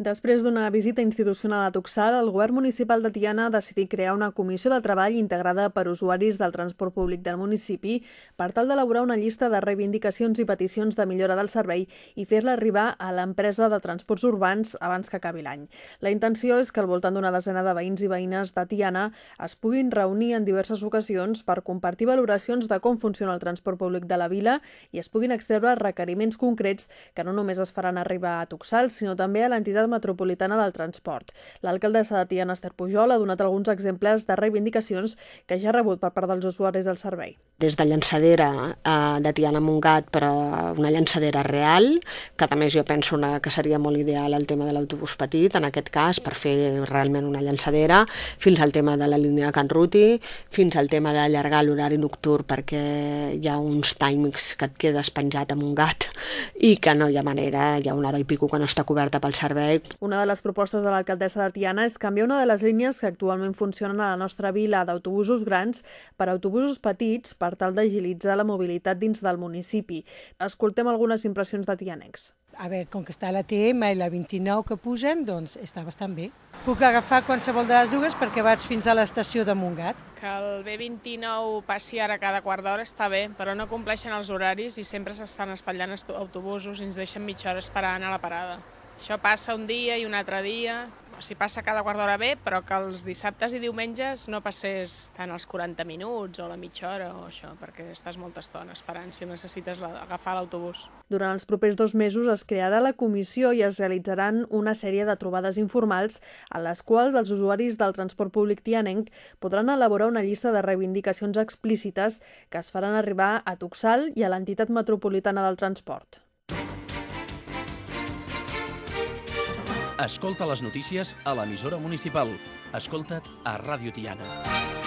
Després d'una visita institucional a Tuxal, el govern municipal de Tiana ha decidit crear una comissió de treball integrada per usuaris del transport públic del municipi per tal d'elaborar una llista de reivindicacions i peticions de millora del servei i fer-la arribar a l'empresa de transports urbans abans que acabi l'any. La intenció és que al voltant d'una desena de veïns i veïnes de Tiana es puguin reunir en diverses ocasions per compartir valoracions de com funciona el transport públic de la vila i es puguin extreure requeriments concrets que no només es faran arribar a Tuxal, sinó també a l'entitat metropolitana del transport. L'alcaldessa de Tiana, Esther Pujol, ha donat alguns exemples de reivindicacions que ja ha rebut per part dels usuaris del servei. Des de llançadera de Tiana a Montgat, però una llançadera real, que a més jo penso que seria molt ideal el tema de l'autobús petit, en aquest cas, per fer realment una llançadera, fins al tema de la línia de Can Ruti, fins al tema d'allargar l'horari nocturn perquè hi ha uns timings que et quedes penjat a Montgat i que no hi ha manera, hi ha una hora i pico que no està coberta pel servei. Una de les propostes de l'alcaldessa de Tiana és canviar una de les línies que actualment funcionen a la nostra vila d'autobusos grans per autobusos petits per tal d'agilitzar la mobilitat dins del municipi. Escoltem algunes impressions de tianecs. A veure, com que està la TM i la 29 que pugen, doncs està bastant bé. Puc agafar qualsevol de les dues perquè vaig fins a l'estació de Montgat. Que el B29 passi ara cada quart d'hora està bé, però no compleixen els horaris i sempre s'estan espatllant autobusos i ens deixen mitja hora esperant a la parada. Això passa un dia i un altre dia, o sigui, passa cada quart d'hora bé, però que els dissabtes i diumenges no passés tant els 40 minuts o la mitja hora o això, perquè estàs molta estona esperant si necessites agafar l'autobús. Durant els propers 2 mesos es crearà la comissió i es realitzaran una sèrie de trobades informals en les quals els usuaris del transport públic tianenc podran elaborar una llista de reivindicacions explícites que es faran arribar a Tuxal i a l'entitat metropolitana del transport. Escolta les notícies a l'emissora municipal. Escolta't a Ràdio Tiana.